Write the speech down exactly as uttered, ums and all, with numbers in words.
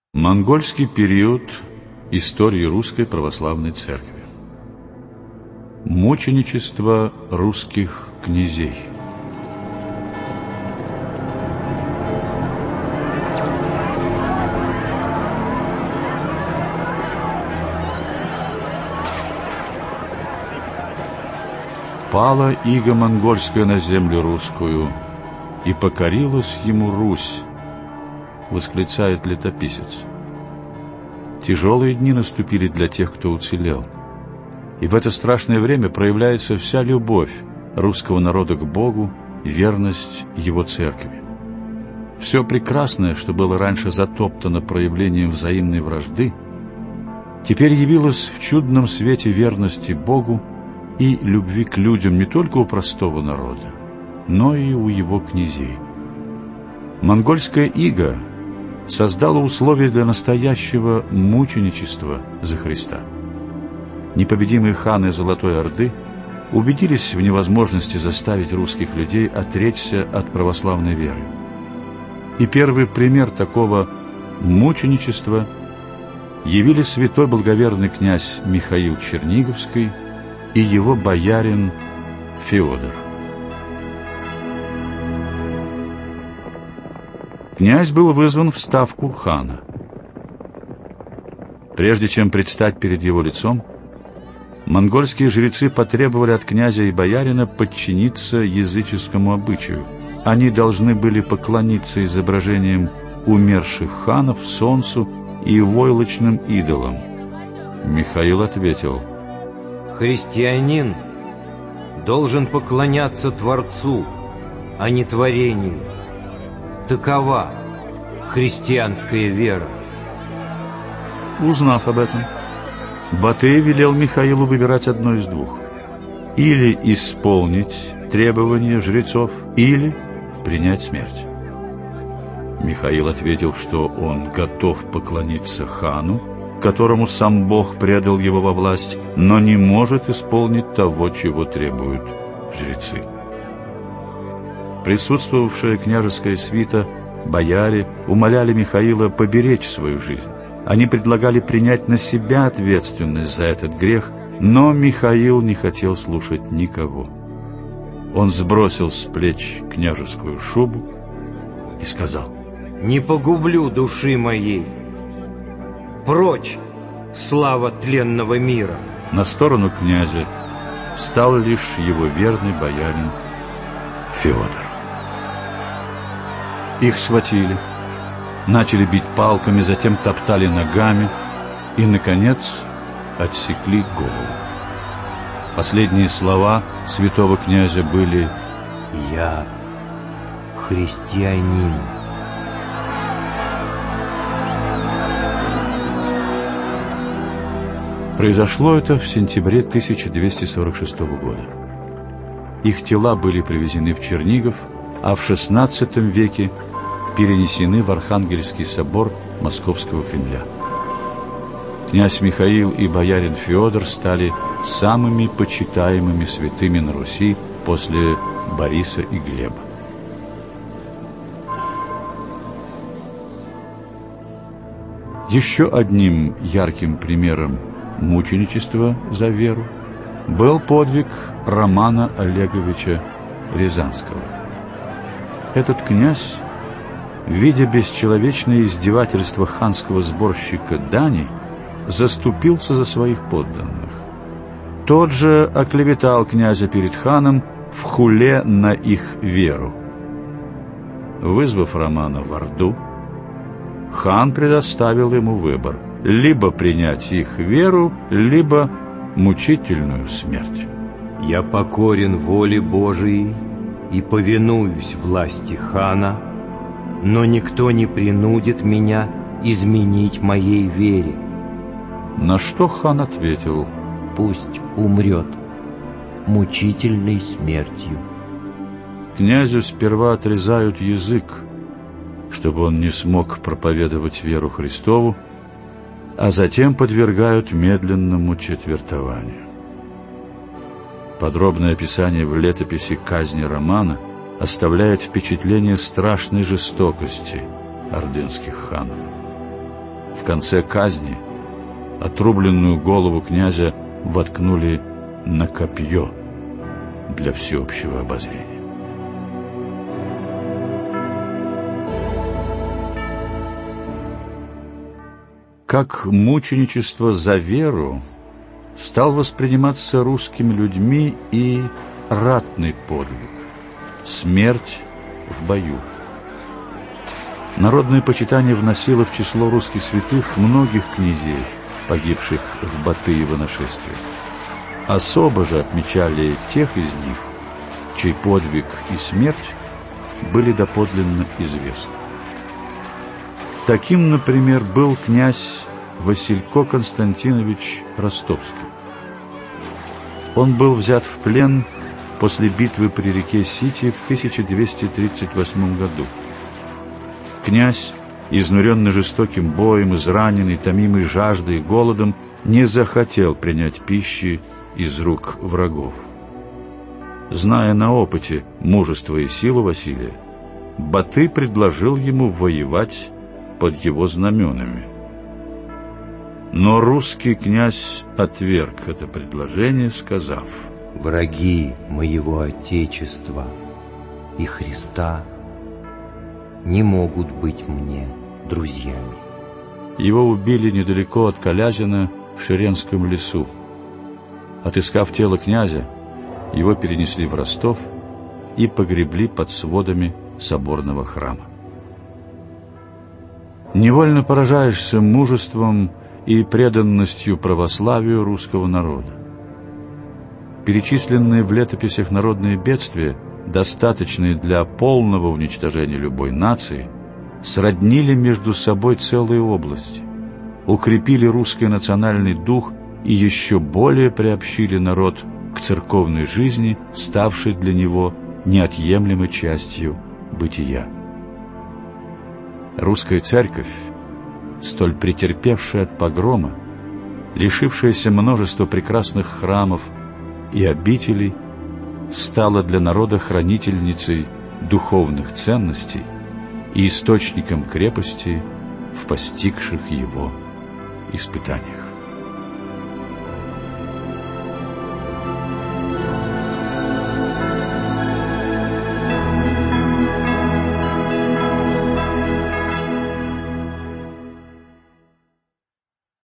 Монгольский период истории Русской Православной Церкви. Мученичество русских князей. Пала иго монгольская на землю русскую, и покорилась ему Русь, восклицает летописец. Тяжелые дни наступили для тех, кто уцелел. И в это страшное время проявляется вся любовь русского народа к Богу, верность Его Церкви. Все прекрасное, что было раньше затоптано проявлением взаимной вражды, теперь явилось в чудном свете верности Богу и любви к людям не только у простого народа, но и у его князей. Монгольская ига создала условия для настоящего мученичества за Христа. Непобедимые ханы Золотой Орды убедились в невозможности заставить русских людей отречься от православной веры. И первый пример такого мученичества явили святой благоверный князь Михаил Черниговский и его боярин Феодор. Князь был вызван в ставку хана. Прежде чем предстать перед его лицом, монгольские жрецы потребовали от князя и боярина подчиниться языческому обычаю. Они должны были поклониться изображениям умерших ханов, солнцу и войлочным идолам. Михаил ответил: «Христианин должен поклоняться Творцу, а не творению. Такова христианская вера». Узнав об этом, Батый велел Михаилу выбирать одно из двух: или исполнить требования жрецов, или принять смерть. Михаил ответил, что он готов поклониться хану, которому сам Бог предал его во власть, но не может исполнить того, чего требуют жрецы. Присутствовавшая княжеская свита, бояре, умоляли Михаила поберечь свою жизнь. Они предлагали принять на себя ответственность за этот грех, но Михаил не хотел слушать никого. Он сбросил с плеч княжескую шубу и сказал: «Не погублю души моей. Прочь, слава тленного мира!» На сторону князя встал лишь его верный боярин Феодор. Их схватили, начали бить палками, затем топтали ногами и, наконец, отсекли голову. Последние слова святого князя были: «Я христианин». Произошло это в сентябре тысяча двести сорок шестого года. Их тела были привезены в Чернигов, а в шестнадцатом веке перенесены в Архангельский собор Московского Кремля. Князь Михаил и боярин Феодор стали самыми почитаемыми святыми на Руси после Бориса и Глеба. Еще одним ярким примером мученичества за веру был подвиг Романа Олеговича Рязанского. Этот князь, видя бесчеловечное издевательство ханского сборщика дани, заступился за своих подданных. Тот же оклеветал князя перед ханом в хуле на их веру. Вызвав Романа в Орду, хан предоставил ему выбор: либо принять их веру, либо мучительную смерть. «Я покорен воле Божией и повинуюсь власти хана, но никто не принудит меня изменить моей вере». На что хан ответил: «Пусть умрет мучительной смертью». Князю сперва отрезают язык, чтобы он не смог проповедовать веру Христову, а затем подвергают медленному четвертованию. Подробное описание в летописи казни Романа оставляет впечатление страшной жестокости ордынских ханов. В конце казни отрубленную голову князя воткнули на копье для всеобщего обозрения. Как мученичество за веру стал восприниматься русскими людьми и ратный подвиг — смерть в бою. Народное почитание вносило в число русских святых многих князей, погибших в Батыево нашествии. Особо же отмечали тех из них, чей подвиг и смерть были доподлинно известны. Таким, например, был князь Василько Константинович Ростовский. Он был взят в плен после битвы при реке Сити в тысяча двести тридцать восьмом году. Князь, изнуренный жестоким боем, израненный, томимый жаждой и голодом, не захотел принять пищи из рук врагов. Зная на опыте мужество и силу Василия, Батый предложил ему воевать под его знаменами. Но русский князь отверг это предложение, сказав: «Враги моего Отечества и Христа не могут быть мне друзьями». Его убили недалеко от Колязина в Ширенском лесу. Отыскав тело князя, его перенесли в Ростов и погребли под сводами соборного храма. Невольно поражаешься мужеством и преданностью православию русского народа. Перечисленные в летописях народные бедствия, достаточные для полного уничтожения любой нации, сроднили между собой целые области, укрепили русский национальный дух и еще более приобщили народ к церковной жизни, ставшей для него неотъемлемой частью бытия. Русская церковь, столь претерпевшая от погрома, лишившаяся множества прекрасных храмов и обителей, стала для народа хранительницей духовных ценностей и источником крепости в постигших его испытаниях.